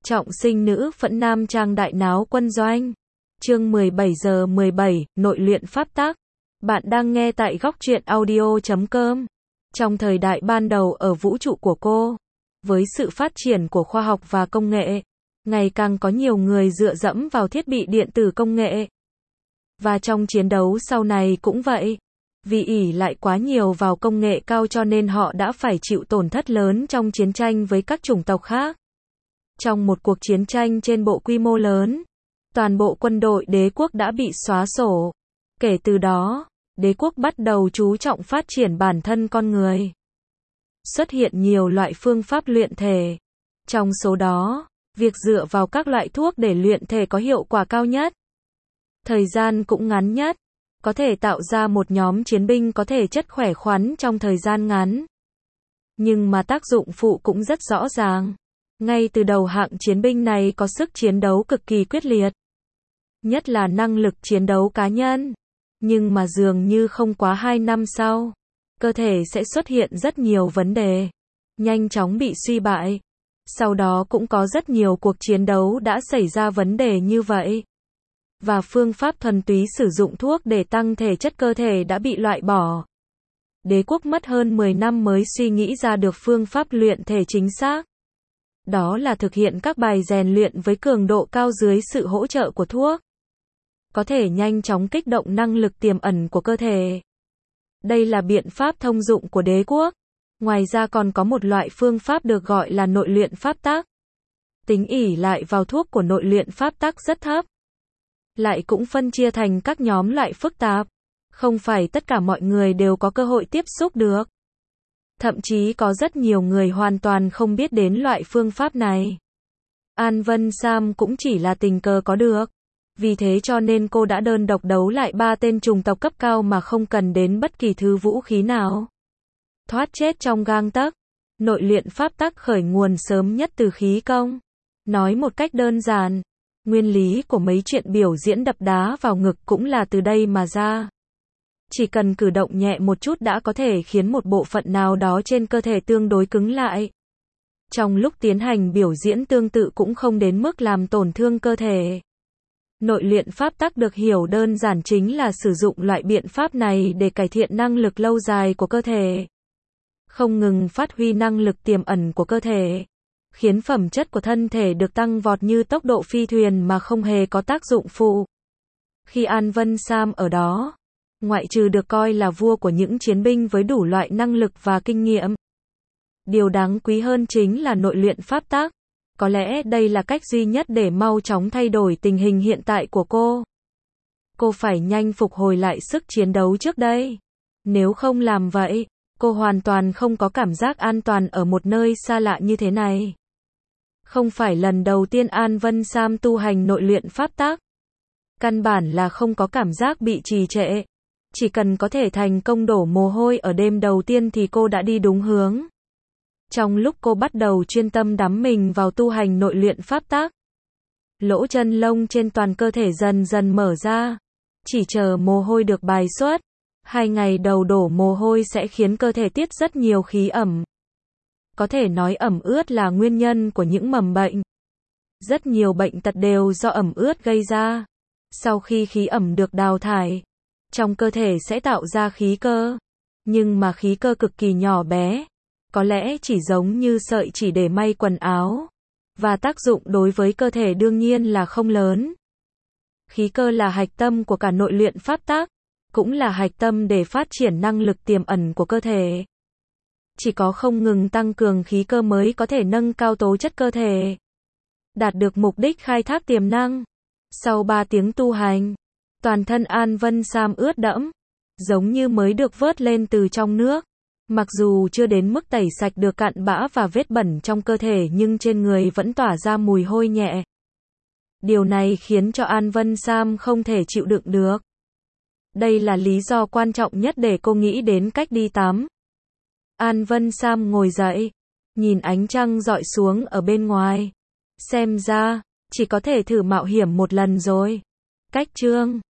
Trọng sinh nữ phẫn nam trang đại náo quân doanh. Chương 17 giờ 17, nội luyện pháp tắc. Bạn đang nghe tại góc truyện audio.com. Trong thời đại ban đầu ở vũ trụ của cô, với sự phát triển của khoa học và công nghệ, ngày càng có nhiều người dựa dẫm vào thiết bị điện tử công nghệ. Và trong chiến đấu sau này cũng vậy. Vì ỷ lại quá nhiều vào công nghệ cao cho nên họ đã phải chịu tổn thất lớn trong chiến tranh với các chủng tộc khác. Trong một cuộc chiến tranh trên bộ quy mô lớn, toàn bộ quân đội đế quốc đã bị xóa sổ. Kể từ đó, đế quốc bắt đầu chú trọng phát triển bản thân con người. Xuất hiện nhiều loại phương pháp luyện thể. Trong số đó, việc dựa vào các loại thuốc để luyện thể có hiệu quả cao nhất. Thời gian cũng ngắn nhất. Có thể tạo ra một nhóm chiến binh có thể chất khỏe khoắn trong thời gian ngắn. Nhưng mà tác dụng phụ cũng rất rõ ràng. Ngay từ đầu hạng chiến binh này có sức chiến đấu cực kỳ quyết liệt. Nhất là năng lực chiến đấu cá nhân. Nhưng mà dường như không quá 2 năm sau, cơ thể sẽ xuất hiện rất nhiều vấn đề. Nhanh chóng bị suy bại. Sau đó cũng có rất nhiều cuộc chiến đấu đã xảy ra vấn đề như vậy. Và phương pháp thuần túy sử dụng thuốc để tăng thể chất cơ thể đã bị loại bỏ. Đế quốc mất hơn 10 năm mới suy nghĩ ra được phương pháp luyện thể chính xác. Đó là thực hiện các bài rèn luyện với cường độ cao dưới sự hỗ trợ của thuốc. Có thể nhanh chóng kích động năng lực tiềm ẩn của cơ thể. Đây là biện pháp thông dụng của đế quốc. Ngoài ra còn có một loại phương pháp được gọi là nội luyện pháp tắc. Tính ỷ lại vào thuốc của nội luyện pháp tắc rất thấp. Lại cũng phân chia thành các nhóm loại phức tạp. Không phải tất cả mọi người đều có cơ hội tiếp xúc được. Thậm chí có rất nhiều người hoàn toàn không biết đến loại phương pháp này. An Vân Sam cũng chỉ là tình cờ có được. Vì thế cho nên cô đã đơn độc đấu lại 3 tên chủng tộc cấp cao mà không cần đến bất kỳ thứ vũ khí nào. Thoát chết trong gang tấc. Nội luyện pháp tắc khởi nguồn sớm nhất từ khí công. Nói một cách đơn giản, nguyên lý của mấy chuyện biểu diễn đập đá vào ngực cũng là từ đây mà ra. Chỉ cần cử động nhẹ một chút đã có thể khiến một bộ phận nào đó trên cơ thể tương đối cứng lại. Trong lúc tiến hành biểu diễn tương tự cũng không đến mức làm tổn thương cơ thể. Nội luyện pháp tắc được hiểu đơn giản chính là sử dụng loại biện pháp này để cải thiện năng lực lâu dài của cơ thể. Không ngừng phát huy năng lực tiềm ẩn của cơ thể. Khiến phẩm chất của thân thể được tăng vọt như tốc độ phi thuyền mà không hề có tác dụng phụ. Khi An Vân Sam ở đó, ngoại trừ được coi là vua của những chiến binh với đủ loại năng lực và kinh nghiệm. Điều đáng quý hơn chính là nội luyện pháp tắc. Có lẽ đây là cách duy nhất để mau chóng thay đổi tình hình hiện tại của cô. Cô phải nhanh phục hồi lại sức chiến đấu trước đây. Nếu không làm vậy, cô hoàn toàn không có cảm giác an toàn ở một nơi xa lạ như thế này. Không phải lần đầu tiên An Vân Sam tu hành nội luyện pháp tắc. Căn bản là không có cảm giác bị trì trệ. Chỉ cần có thể thành công đổ mồ hôi ở đêm đầu tiên thì cô đã đi đúng hướng. Trong lúc cô bắt đầu chuyên tâm đắm mình vào tu hành nội luyện pháp tắc, lỗ chân lông trên toàn cơ thể dần dần mở ra. Chỉ chờ mồ hôi được bài xuất. 2 ngày đầu đổ mồ hôi sẽ khiến cơ thể tiết rất nhiều khí ẩm. Có thể nói ẩm ướt là nguyên nhân của những mầm bệnh. Rất nhiều bệnh tật đều do ẩm ướt gây ra. Sau khi khí ẩm được đào thải, trong cơ thể sẽ tạo ra khí cơ. Nhưng mà khí cơ cực kỳ nhỏ bé. Có lẽ chỉ giống như sợi chỉ để may quần áo. Và tác dụng đối với cơ thể đương nhiên là không lớn. Khí cơ là hạch tâm của cả nội luyện pháp tắc. Cũng là hạch tâm để phát triển năng lực tiềm ẩn của cơ thể. Chỉ có không ngừng tăng cường khí cơ mới có thể nâng cao tố chất cơ thể. Đạt được mục đích khai thác tiềm năng. Sau 3 tiếng tu hành, toàn thân An Vân Sam ướt đẫm. Giống như mới được vớt lên từ trong nước. Mặc dù chưa đến mức tẩy sạch được cặn bã và vết bẩn trong cơ thể nhưng trên người vẫn tỏa ra mùi hôi nhẹ. Điều này khiến cho An Vân Sam không thể chịu đựng được. Đây là lý do quan trọng nhất để cô nghĩ đến cách đi tắm. An Vân Sam ngồi dậy, nhìn ánh trăng rọi xuống ở bên ngoài. Xem ra, chỉ có thể thử mạo hiểm một lần rồi. Cách chương